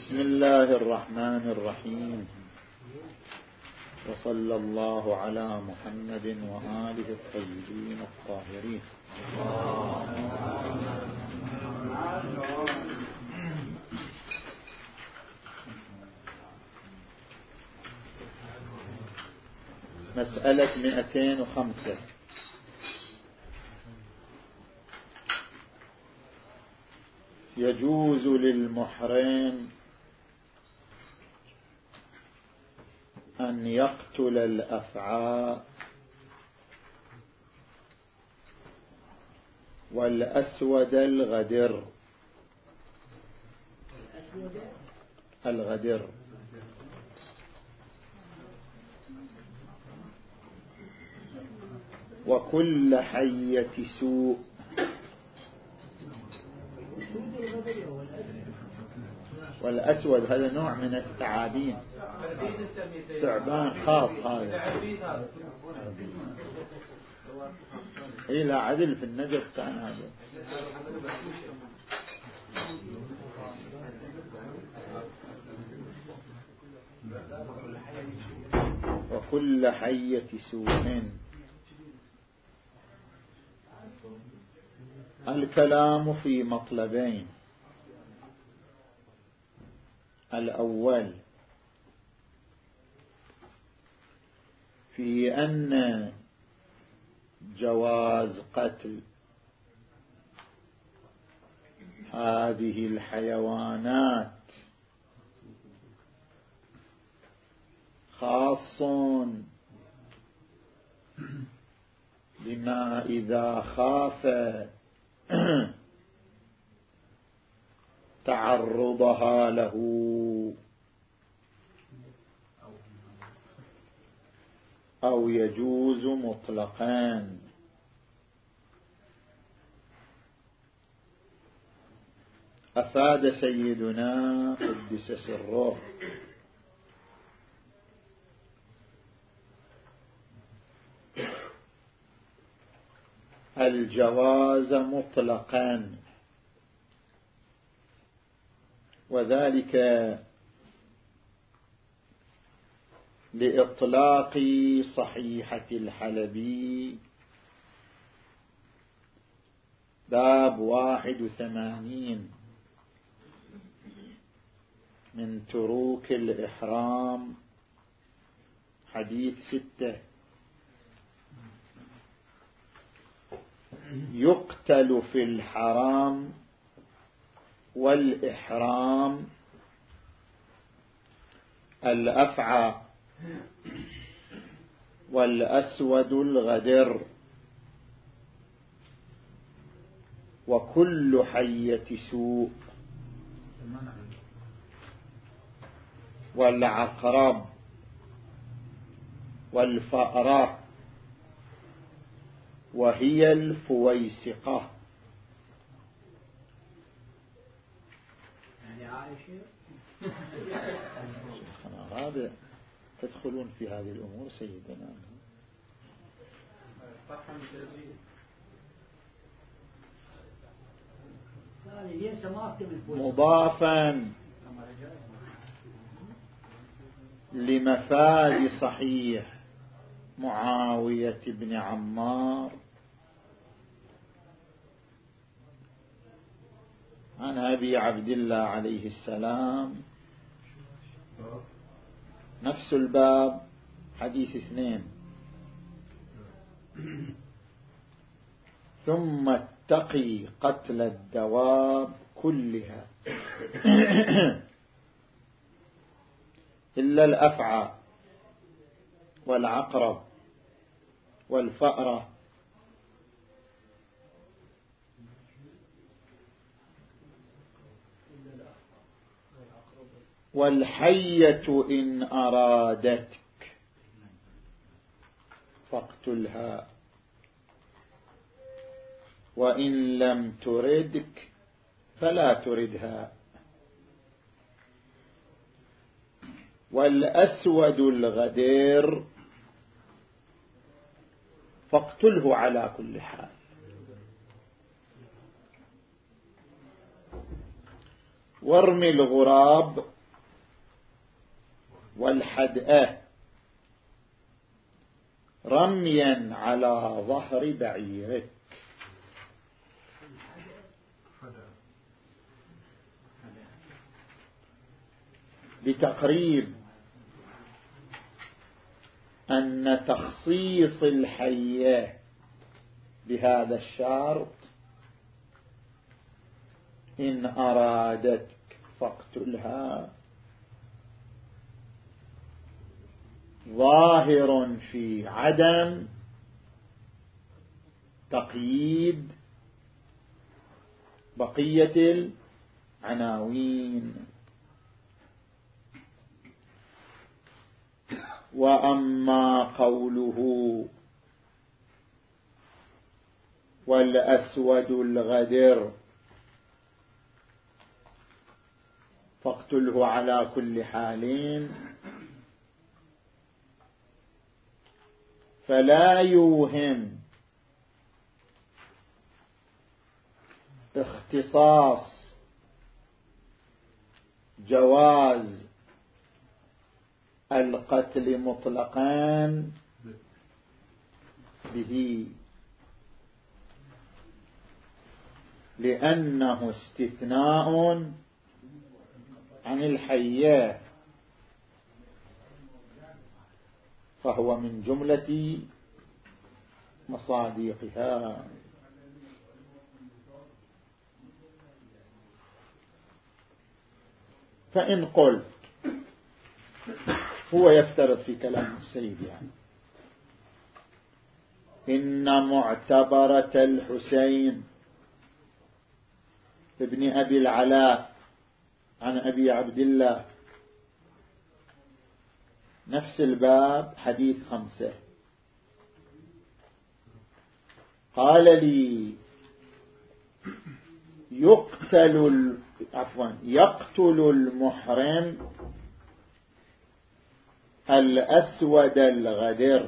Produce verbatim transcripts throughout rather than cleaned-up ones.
بسم الله الرحمن الرحيم، وصلى الله على محمد وآله الطيبين الطاهرين. مسألة مئتين وخمسة. يجوز للمحرم أن يقتل الأفعى والأسود الغدر. الغدر وكل حية سوء. والأسود هذا نوع من الثعابين، ثعبان خاص هذا. إيه لا عدل في النجف كان هذا. وكل حية سوء. الكلام في مطلبين: الأول في أن جواز قتل هذه الحيوانات خاص بما إذا خاف تعرضها له، أو يجوز مطلقا. أفاد سيدنا قدس سره الجواز مطلقا، وذلك لإطلاق صحيحة الحلبي باب واحد وثمانين من تروك الإحرام حديث ستة: يقتل في الحرام والإحرام الأفعى والأسود الغدر وكل حية سوء والعقرب والفأرة وهي الفويسقة. يعني عائشة هذا تدخلون في هذه الأمور سيدنا. مضافا لمفاد صحيح معاوية بن عمار عن أبي عبد الله عليه السلام، نفس الباب حديث اثنين: ثم اتقي قتل الدواب كلها إلا الأفعى والعقرب والفأرة والحية إن أرادتك فاقتلها وإن لم تردك فلا تردها. والأسود الغدير فاقتله على كل حال. وارمي الغراب والحدأة رميا على ظهر بعيرك. بتقريب أن تخصيص الحية بهذا الشرط إن أرادتك فاقتلها ظاهر في عدم تقييد بقية العناوين. وأما قوله والأسود الغدر فاقتله على كل حال، فلا يوهم اختصاص جواز القتل مطلقا به، لأنه استثناء عن الحية، فهو من جملة مصادقها. فإن قلت هو يفترض في كلام السيد يعني إن معتبرة الحسين ابن أبي العلاء عن أبي عبد الله نفس الباب حديث خمسة، قال لي يقتل عفوا يقتل المحرم الأسود الغدر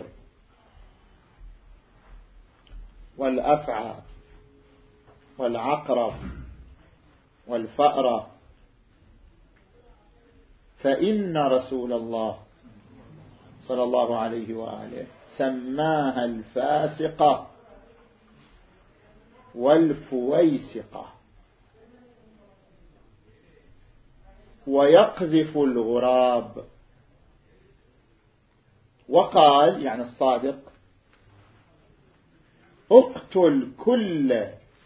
والأفعى والعقرب والفأرة، فإن رسول الله صلى الله عليه وآله سماها الفاسقة والفويسقة. ويقذف الغراب، وقال يعني الصادق اقتل كل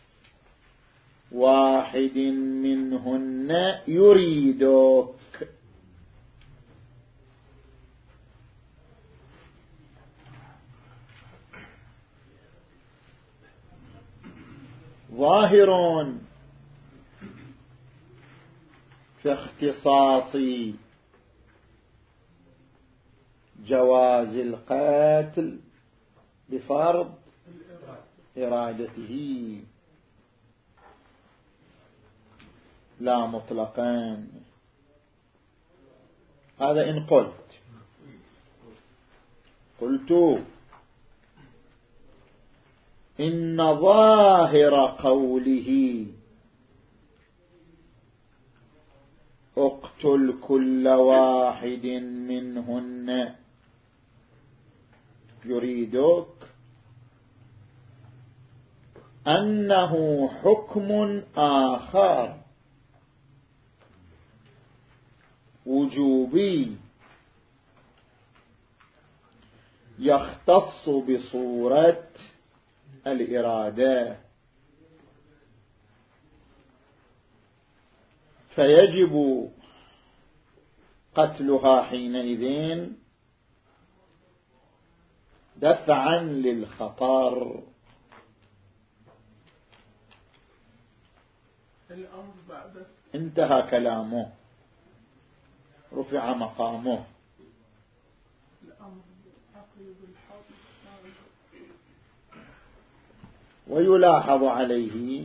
واحد منهن يريدك. ظاهر في اختصاص جواز القتل بفرض إرادته لا مطلقا. هذا إن قلت قلت إن ظاهر قوله اقتل كل واحد منهن يريدك أنه حكم آخر وجوبي يختص بصورة الإرادة، فيجب قتلها حينئذ دفعا للخطر. انتهى كلامه، رفع مقامه. ويلاحظ عليه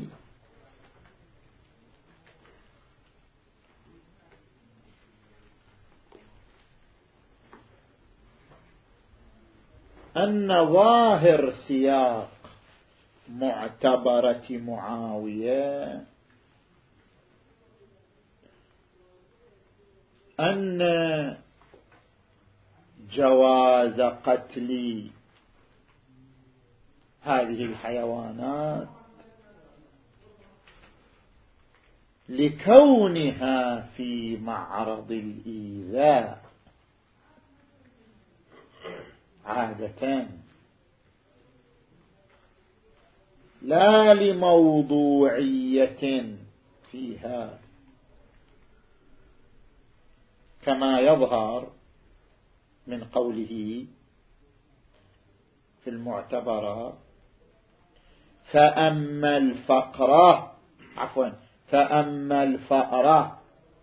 أن ظاهر سياق معتبرة معاوية أن جواز قتل هذه الحيوانات لكونها في معرض الإيذاء عادة، لا لموضوعية فيها، كما يظهر من قوله في المعتبرة: فأما الفقرة عفوا فأما الفأرة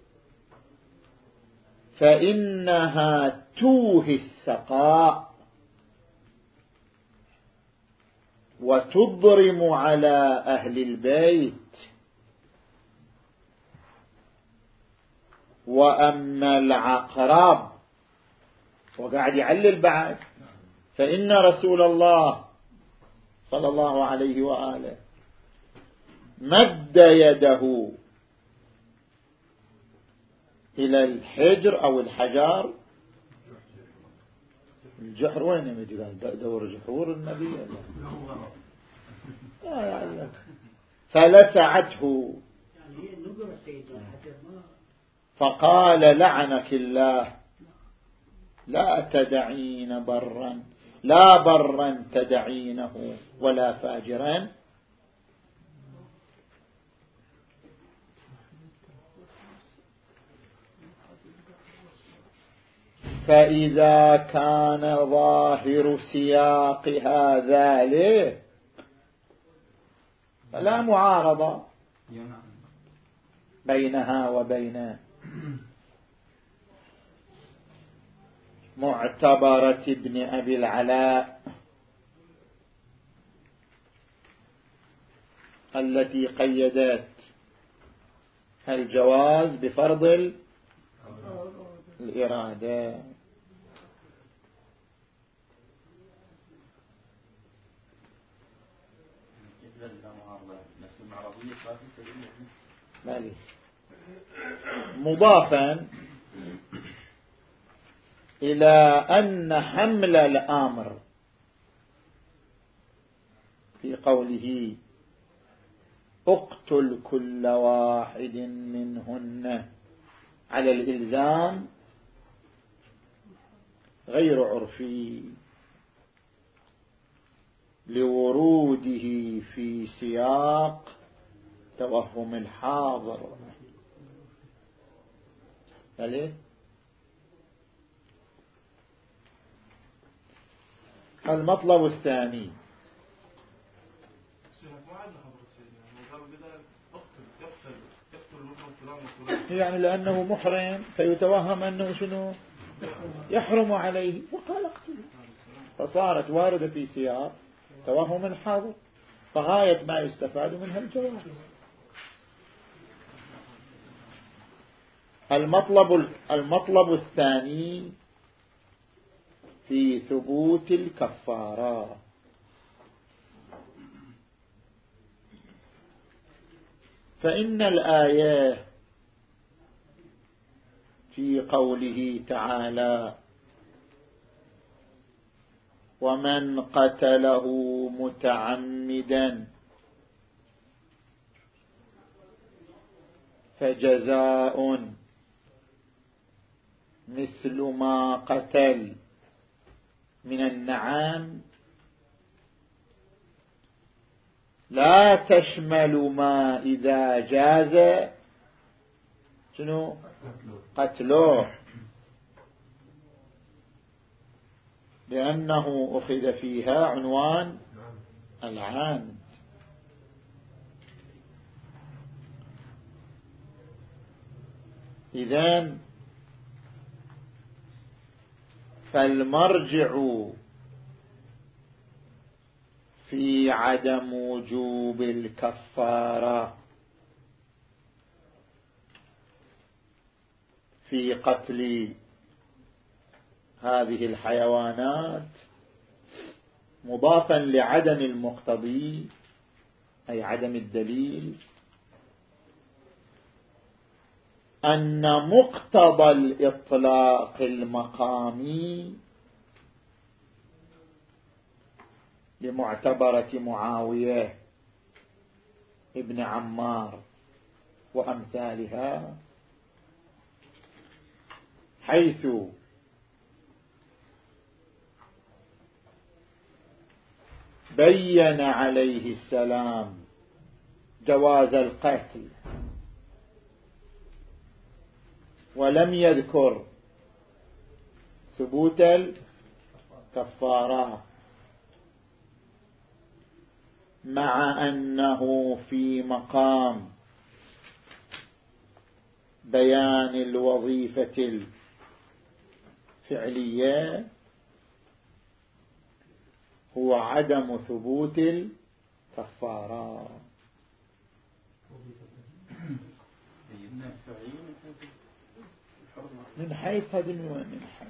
فإنها توهي السقاء وتضرم على أهل البيت، وأما العقرب، وقاعد يعلل بعد، فإن رسول الله صلى الله عليه وآله مد يده إلى الحجر أو الحجار الجحر. وين يمد؟ قال دور جحور النبي الله، فلسعته فقال: لعنك الله، لا تدعين برا، لا برا تدعينه ولا فاجرا. فإذا كان ظاهر سياق هذا له فلا معارضة بينها وبين معتبرة ابن أبي العلاء التي قيدت الجواز بفرض الإرادة. مضافا إلى أن حمل الأمر في قوله: اقتل كل واحد منهن على الإلزام غير عرفي، لوروده في سياق توهم الحاضر. عليه المطلب الثاني: يعني لأنه محرم فيتوهم أنه شنو يحرم عليه وقال اقتله، فصارت واردة في سياق توهم الحاضر، فغاية ما يستفاد منها الجواز. المطلب المطلب الثاني في ثبوت الكفارة. فإن الآية في قوله تعالى: ومن قتله متعمدا فجزاء مثل ما قتل من النعام، لا تشمل ما إذا جاز شنو قتله، لأنه أخذ فيها عنوان العامد. إذن فالمرجع في عدم وجوب الكفارة في قتل هذه الحيوانات مضافا لعدم المقتضي أي عدم الدليل، أن مقتضى الإطلاق المقامي لمعتبرة معاوية ابن عمار وأمثالها، حيث بين عليه السلام جواز القتل ولم يذكر ثبوت الكفارة، مع أنه في مقام بيان الوظيفة الفعلية هو عدم ثبوت الكفارة. من حيث هذه من حيث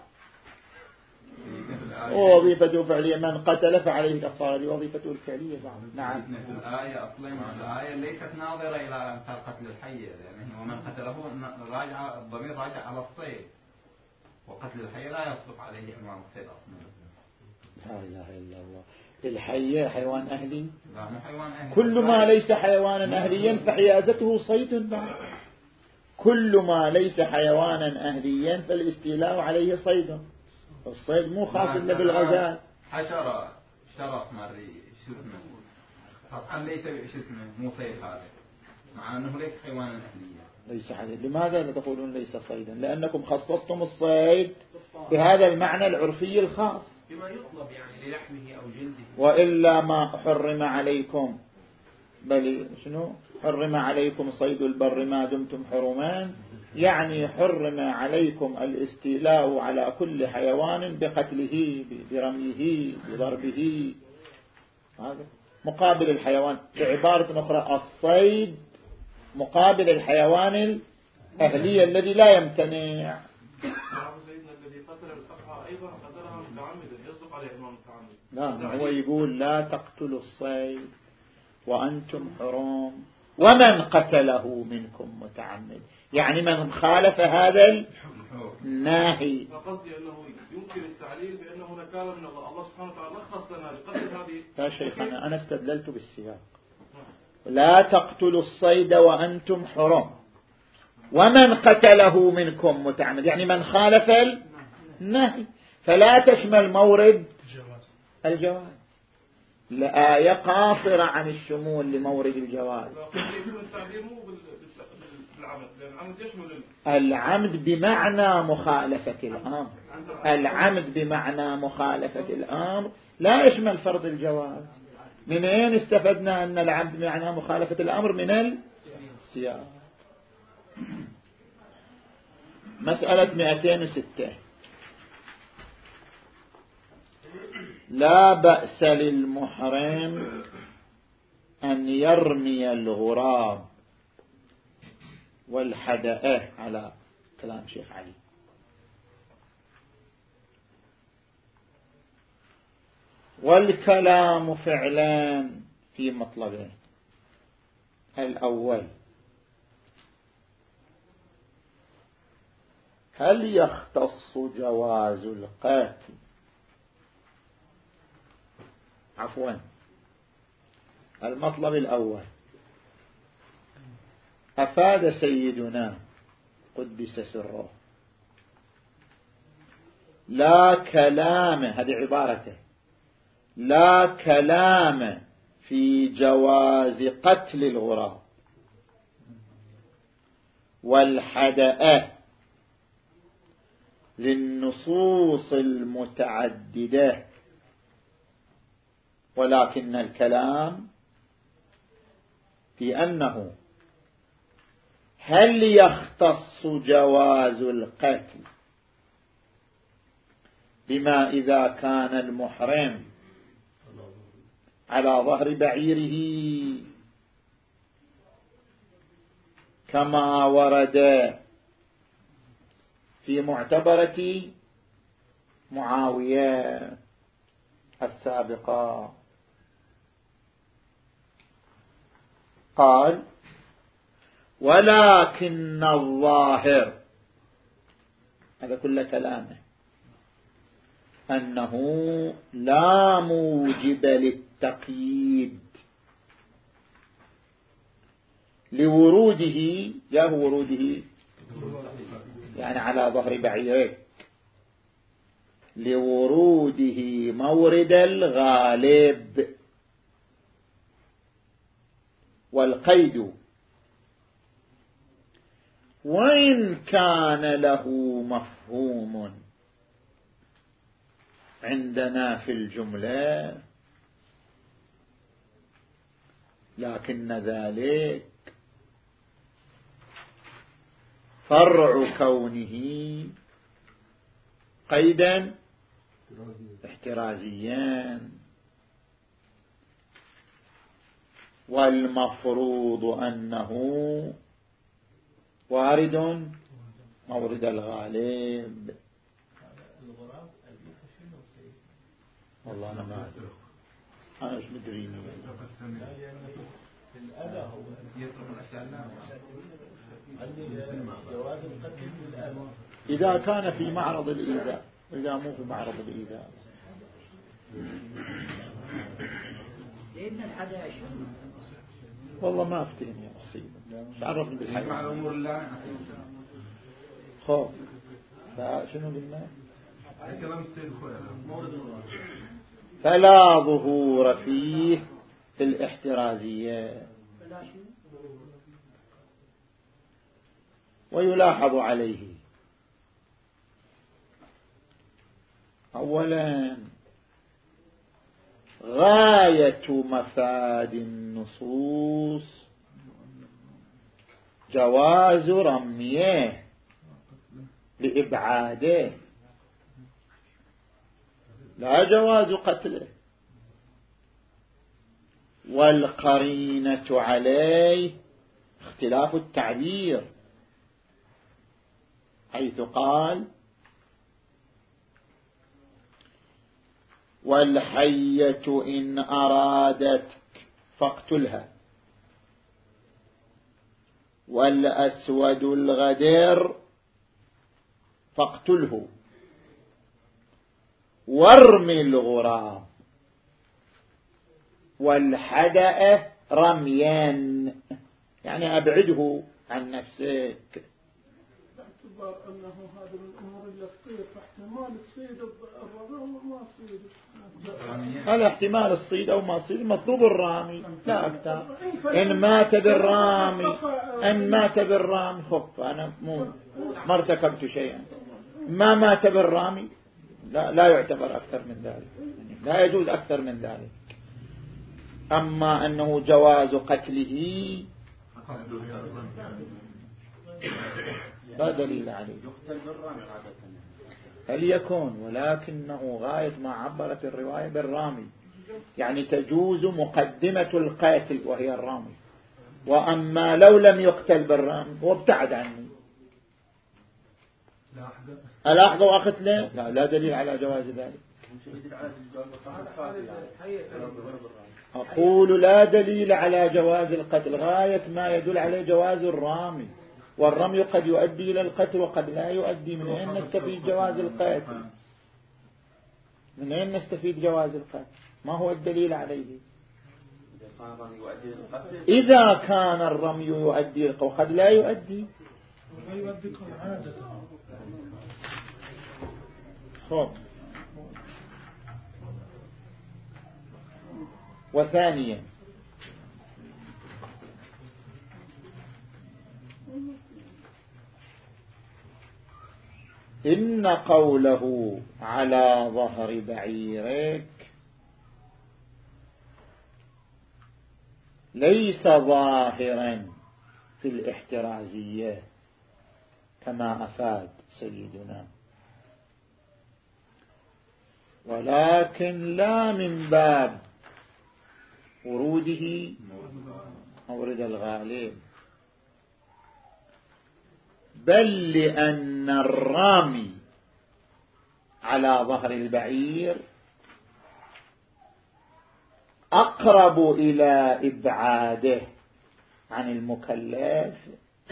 وظيفته فعلية، من قتل فعليه كفارة لوظيفته الفعلية. نعم. في الآية أصلا الآية ليست ناظرة إلى قتل الحي، يعني ومن قتله راجع الضمير راجع على الصيد، وقتل الحي لا يصدق عليه عنوان الصيد أصلا. لا إله إلا الله. الحي حيوان أهلي؟ لا مو حيوان أهلي. كل ما ليس حيوانا أهليا فحيازته صيد بعد. كل ما ليس حيوانا أهليا فالاستيلاء عليه صيد. الصيد مو خاص إلا بالغزال. حشرة شرف مري شو اسمه طبعا ليس شو اسمه مو صيد هذا، مع أنه ليس حيوانا أهليا. ليس حيوان. لماذا لا تقولون ليس صيدا؟ لأنكم خصصتم الصيد بهذا المعنى العرفي الخاص بما يطلب يعني للحمه أو جلده، وإلا ما حرم عليكم، بل شنو حرم عليكم صيد البر ما دمتم حرمان، يعني حرم عليكم الاستيلاء على كل حيوان بقتله برميه بضربه. هذا مقابل الحيوان. بعبارة أخرى الصيد مقابل الحيوان الأهلي الذي لا يمتنع. سيدنا الذي قتل الأقرع أيضا قتلها متعمدا يصدق عليه عنوان متعمد. لا هو يقول لا تقتلوا الصيد وأنتم حرم ومن قتله منكم متعمد، يعني من خالف هذا الناهي. فقصدي أنه يمكن التعليل بأنه نكال من الله. الله سبحانه وتعالى لخص لنا لقتل هذه. يا شيخنا أنا استدللت بالسياق. لا تقتلوا الصيد وأنتم حرم ومن قتله منكم متعمد، يعني من خالف النهي، فلا تشمل مورد الجواز. الآية قاصرة عن الشمول لمورد الجواز. العمد بمعنى مخالفة الأمر، العمد بمعنى مخالفة الأمر لا يشمل فرض الجواز. من أين استفدنا أن العمد بمعنى مخالفة الأمر؟ من السياق. مسألة مئتين وستة. لا بأس للمحرم أن يرمي الغراب والحدائق، على كلام شيخ علي. والكلام فعلان في مطلبين. الأول هل يختص جواز القتل عفوا المطلب الأول أفاد سيدنا قدس سره لا كلام، هذه عبارته، لا كلام في جواز قتل الغراب والحدأ للنصوص المتعددة، ولكن الكلام في أنه هل يختص جواز القتل بما إذا كان المحرم على ظهر بعيره كما ورد في معتبرة معاوية السابقة. قال ولكن الظاهر، هذا كل كلامه، أنه لا موجب للتقييد لوروده، جاء وروده يعني على ظهر بعيرك، لوروده مورد الغالب. والقيد وإن كان له مفهوم عندنا في الجملة، لكن ذلك فرع كونه قيدا احترازيا، والمفروض أنه وارد مورد الغالب. والله أنا ما أدري، أنا مش مدريني. إذا كان في معرض الإيذاء، إذا مو في معرض الإيذاء. والله ما أفتهم يا أصيب، مش عرفني بالحياة مع الأمور الله خوف. فشنو قلنا؟ فلا ظهور فيه في الاحترازية. ويلاحظ عليه أولا غاية مفاد النصوص جواز رميه لإبعاده، لا جواز قتله. والقرينة عليه اختلاف التعبير، حيث قال والحية إن أرادتك فاقتلها، والأسود الغدير فاقتله، وارمي الغراب، والحدأ رميان، يعني أبعده عن نفسك. باعتبار أنه هذا من الأمور اللي تصير، فاحتمال تصيد الرمي وما تصيد. هذا احتمال الصيد أو ما تصيد مطلوب الرامي لا أكثر. إن مات بالرامي إن مات بالرامي خف، أنا مو ما ارتكبت شيئا. ما مات بالرامي لا, لا يعتبر أكثر من ذلك، لا يجوز أكثر من ذلك. أما أنه جواز قتله لا دليل عليه. هل يكون، ولكنه غاية ما عبرت الرواية بالرامي، يعني تجوز مقدمة القاتل وهي الرامي. وأما لو لم يقتل بالرامي وابتعد عني الأحظى وأقتله، لا لا دليل على جواز ذلك. أقول لا دليل على جواز القتل، غاية ما يدل عليه جواز الرامي. والرمي قد يؤدي إلى القتل وقد لا يؤدي. من أين نستفيد جواز القتل؟ من أين نستفيد جواز القتل؟ ما هو الدليل عليه؟ إذا كان الرمي يؤدي القتل وقد لا يؤدي. خب. وثانيا إن قوله على ظهر بعيرك ليس ظاهرا في الاحترازية كما أفاد سيدنا، ولكن لا من باب وروده مورد الغالب، بل لأن الرامي على ظهر البعير أقرب إلى إبعاده عن المكلف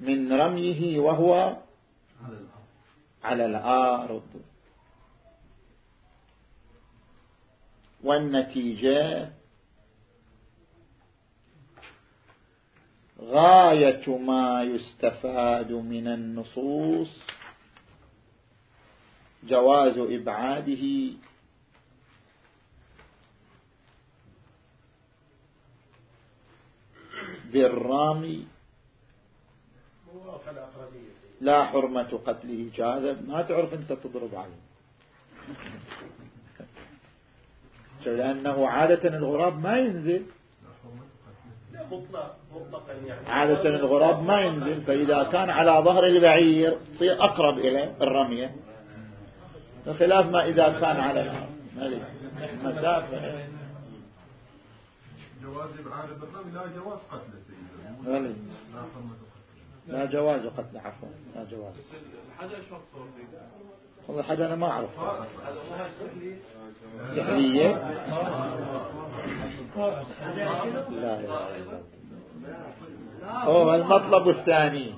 من رميه وهو على الأرض، والنتيجة غاية ما يستفاد من النصوص جواز إبعاده بالرامي لا حرمة قتله جاذب. ما تعرف أنت تضرب عليه، لأنه عادة الغراب ما ينزل، عادة الغراب ما ينزل، فإذا كان على ظهر البعير يصير أقرب إلى الرمية، بخلاف ما إذا كان على المسافة. جواز إبعاد بالرمي لا جواز قتله سيدنا، لا حرمة قتله، لا جواز قتله، عفوا لا جواز. الحدا ايش مقصود فيه؟ والله الحدا أنا ما أعرف. سحرية؟ لا لا هو المطلب الثاني.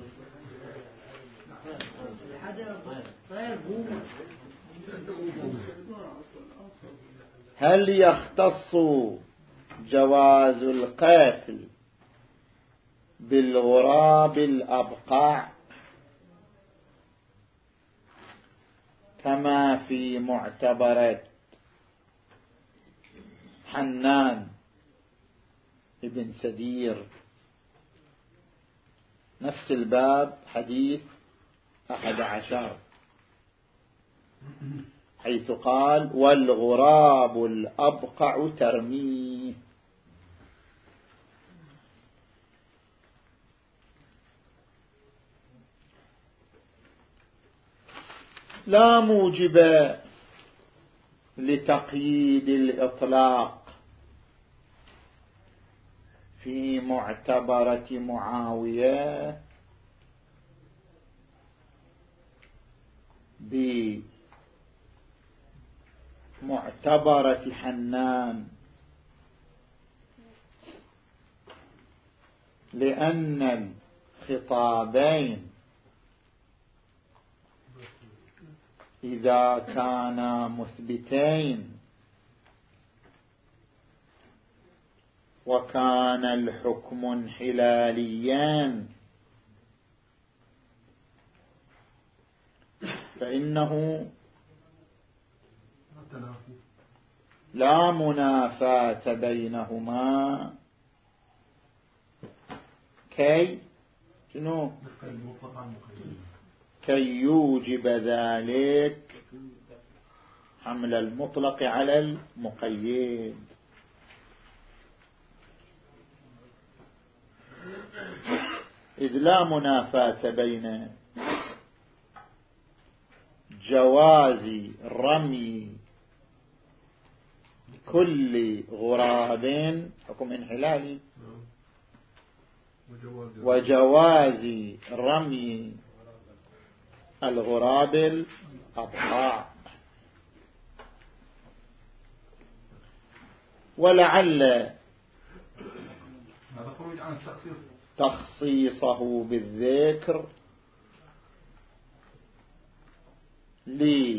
هل يختص جواز القتل بالغراب الأبقاع كما في معتبرة حنان ابن سدير نفس الباب حديث أحد عشر، حيث قال والغراب الأبقع ترميه؟ لا موجب لتقييد الإطلاق في معتبرة معاوية بمعتبرة حنان، لأن الخطابين إذا كانا مثبتين وكان الحكم انحلاليا فإنه لا منافاة بينهما كي شنو كي يوجب ذلك حمل المطلق على المقيد. إذ لا منافاة بين جواز رمي كل غراب حكم انحلالي وجواز رمي الغراب الأبقاع. ولعل تخصيصه بالذكر لي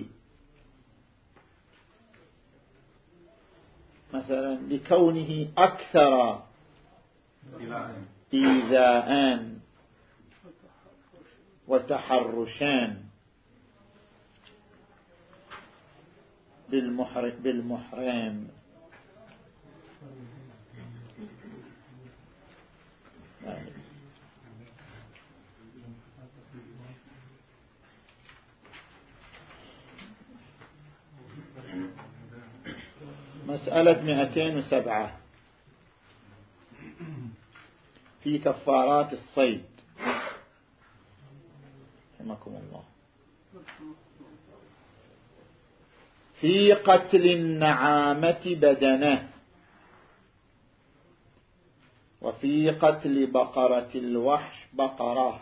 مثلا لكونه أكثر إيذاء وتحرشان بالمحرم, بالمحرم. مسألة مئتين وسبعة في كفارات الصيد رحمكم الله. في قتل النعامة بدنه، وفي قتل بقرة الوحش بقرة.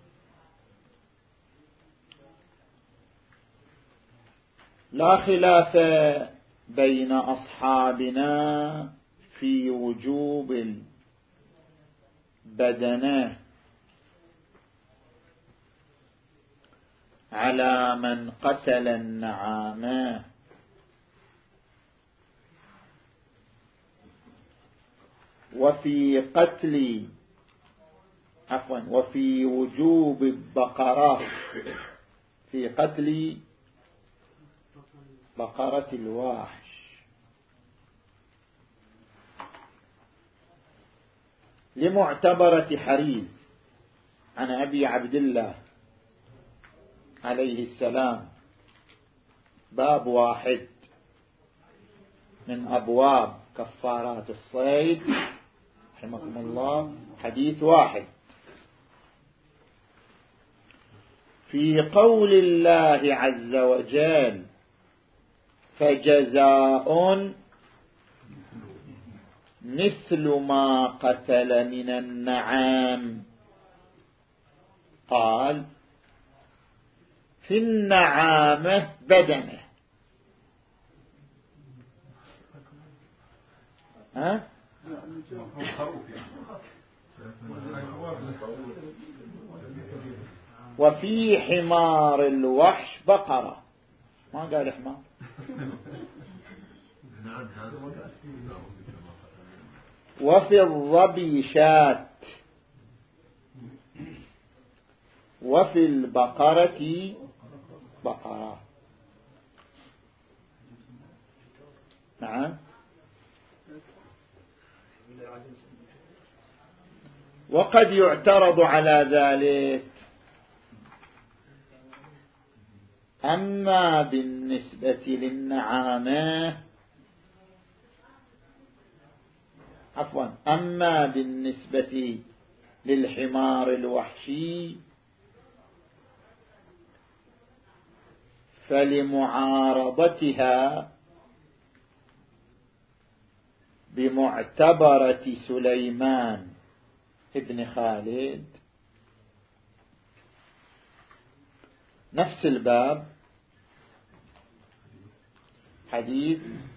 لا خلاف بين أصحابنا في وجوب البدنة على من قتل النعامة. وفي قتل عفوا وفي وجوب البقرة في قتل بقرة الواحش لمعتبرة حريز عن أبي عبد الله عليه السلام، باب واحد من أبواب كفارات الصيد رحمكم الله، حديث واحد. في قول الله عز وجل فجزاء مثل ما قتل من النعام، قال في النعامة بدنه. ها؟ وفي حمار الوحش بقرة، ما قال حمار. وفي الظبي شاة، وفي البقرة بقرة. نعم. وقد يعترض على ذلك، أما بالنسبة للنعامة عفوا أما بالنسبة للحمار الوحشي فلمعارضتها بمعتبرة سليمان ابن خالد نفس الباب، حديث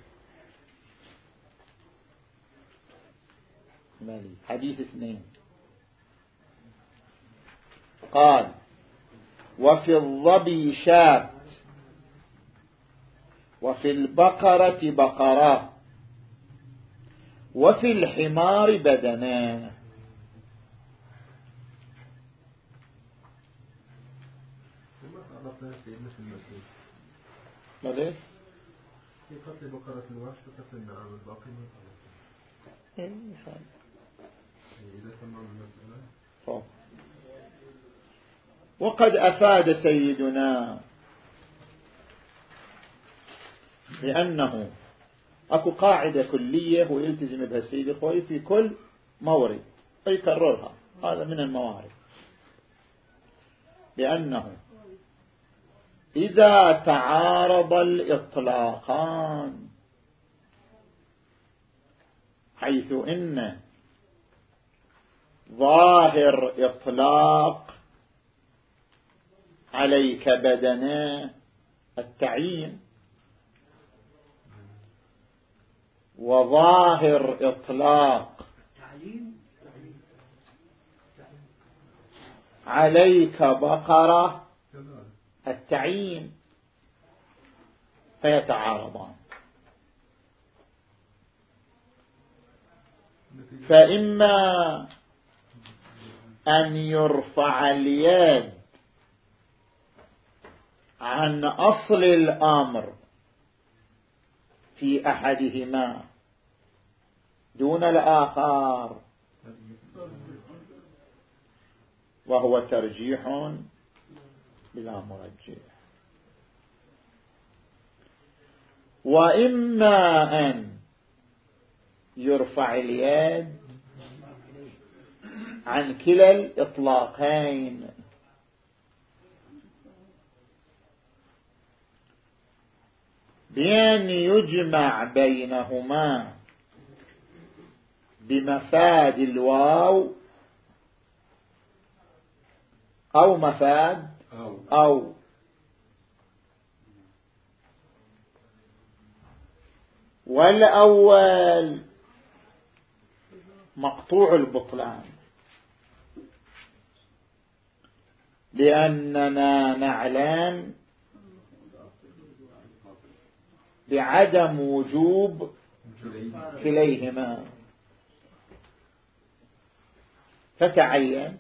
حديث اثنين، قال وفي الظبي شاة وفي البقرة بقرة وفي الحمار بدنان. ليه؟ في قتل بقرة الوحش وقتل النعام الباقي من إيه إذا تمام المسألة. وقد أفاد سيدنا لأنه أكو قاعدة كلية ويلتزم بها السيد الخوي في كل مورد ويكررها، هذا من الموارد، لأنه إذا تعارض الإطلاقان حيث إن ظاهر إطلاق عليك بدنا التعيين وظاهر إطلاق عليك بقرة التعيين، فيتعارضان. فإما أن يرفع اليد عن أصل الأمر في أحدهما دون الآخر، وهو ترجيح بلا مرجح. وإما أن يرفع اليد عن كلا الإطلاقين، بأن يجمع بينهما بمفاد الواو أو مفاد أو, أو والأول مقطوع البطلان لأننا نعلم بعدم وجوب كليهما، فتعين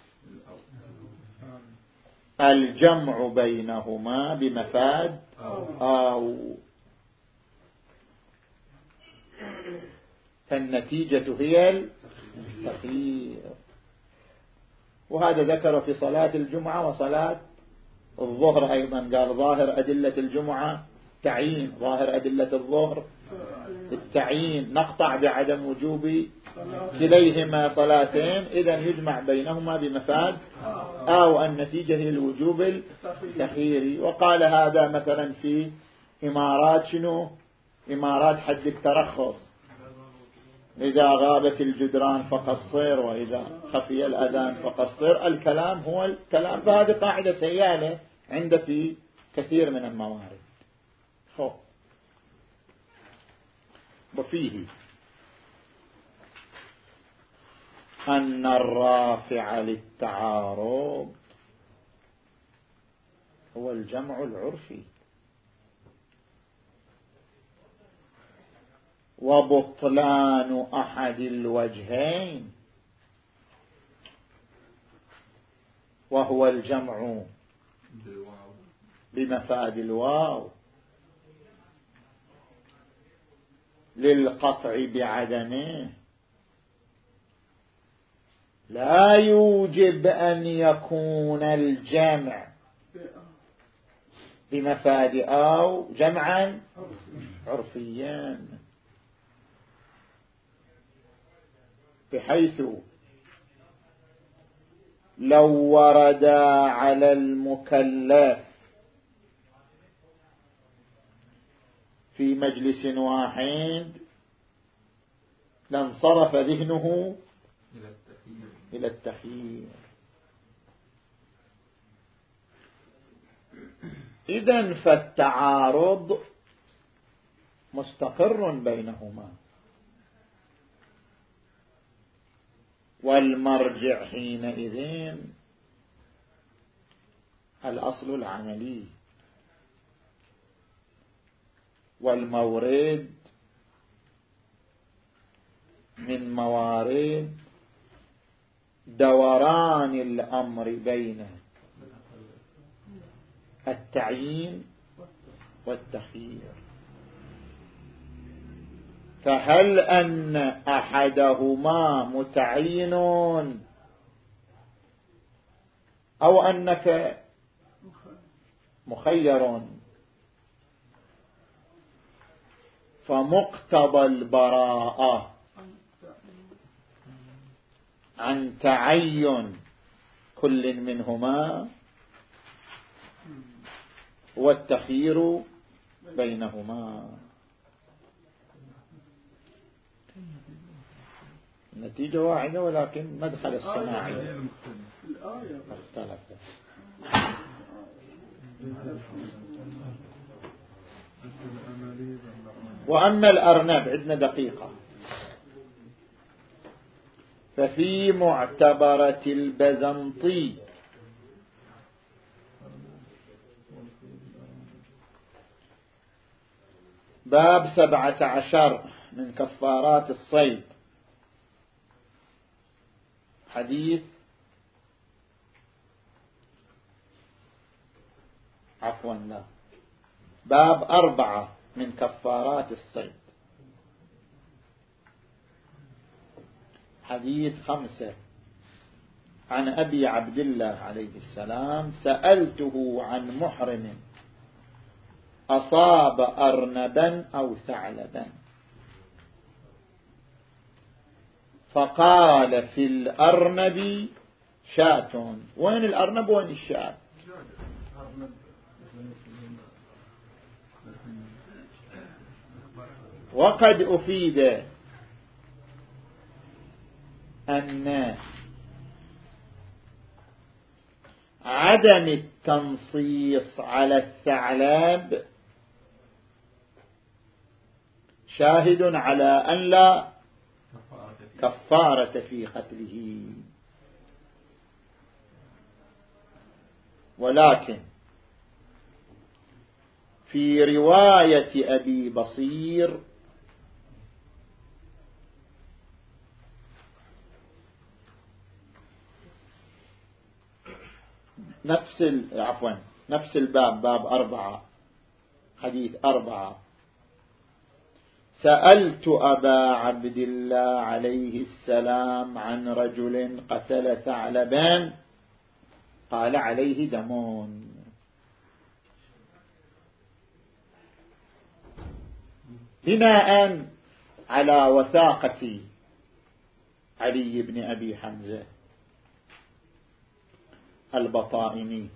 الجمع بينهما بمفاد أو، فالنتيجة هي التخيير. وهذا ذكر في صلاة الجمعة وصلاة الظهر أيضا، قال ظاهر أدلة الجمعة تعيين، ظاهر أدلة الظهر التعيين، نقطع بعدم وجوب كليهما صلاتين، إذن يجمع بينهما بمفاد أو النتيجة هي الوجوب التخييري. وقال هذا مثلا في إمارات شنو؟ إمارات حد الترخص، إذا غابت الجدران فقصر، وإذا خفي الأذان فقصر. الكلام هو الكلام، فهذه قاعدة سيالة عند في كثير من الموارد. خب. وفيه أن الرافع للتعارض هو الجمع العرفي، وبطلان أحد الوجهين وهو الجمع بمفاد الواو للقطع بعدمه لا يوجب أن يكون الجمع بمفاد أو جمعا عرفيا، بحيث لو ورد على المكلف في مجلس واحد لانصرف ذهنه إلى التخيير. إذن فالتعارض مستقر بينهما، والمرجع حينئذ الأصل العملي، والمورد من موارد دوران الأمر بين التعيين والتخيير. فهل أن أحدهما متعين أو أنك مخير؟ فمقتضى البراءة عن تعين كل منهما والتخيير بينهما. النتيجة واحدة، ولكن مدخل الصناعي اختلف. وأما الأرنب عندنا دقيقة، ففي معتبرة البزنطي باب سبعة عشر من كفارات الصيد، حديث عفوا لا باب أربعة من كفارات الصيد، حديث خمسة عن أبي عبد الله عليه السلام: سألته عن محرم أصاب أرنبا أو ثعلبا فقال في الأرنب شاة. وين الأرنب وين الشاة؟ وقد أفيد أن عدم التنصيص على الثعلب شاهد على أن لا كفارة في قتله. ولكن في رواية أبي بصير نفس عفوا نفس الباب، باب أربعة، حديث أربعة: سألت أبا عبد الله عليه السلام عن رجل قتل ثعلبان قال عليه دمون. بناء على وثاقة علي بن أبي حمزة البطائني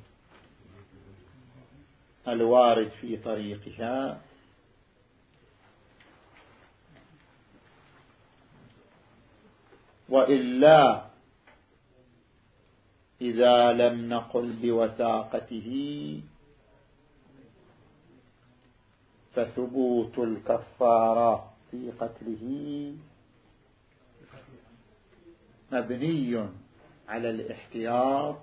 الوارد في طريقها، وإلا إذا لم نقل بوثاقته فثبوت الكفارة في قتله مبني على الاحتياط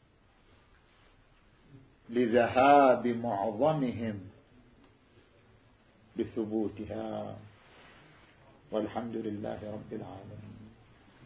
لذهاب معظمهم بثبوتها، والحمد لله رب العالمين.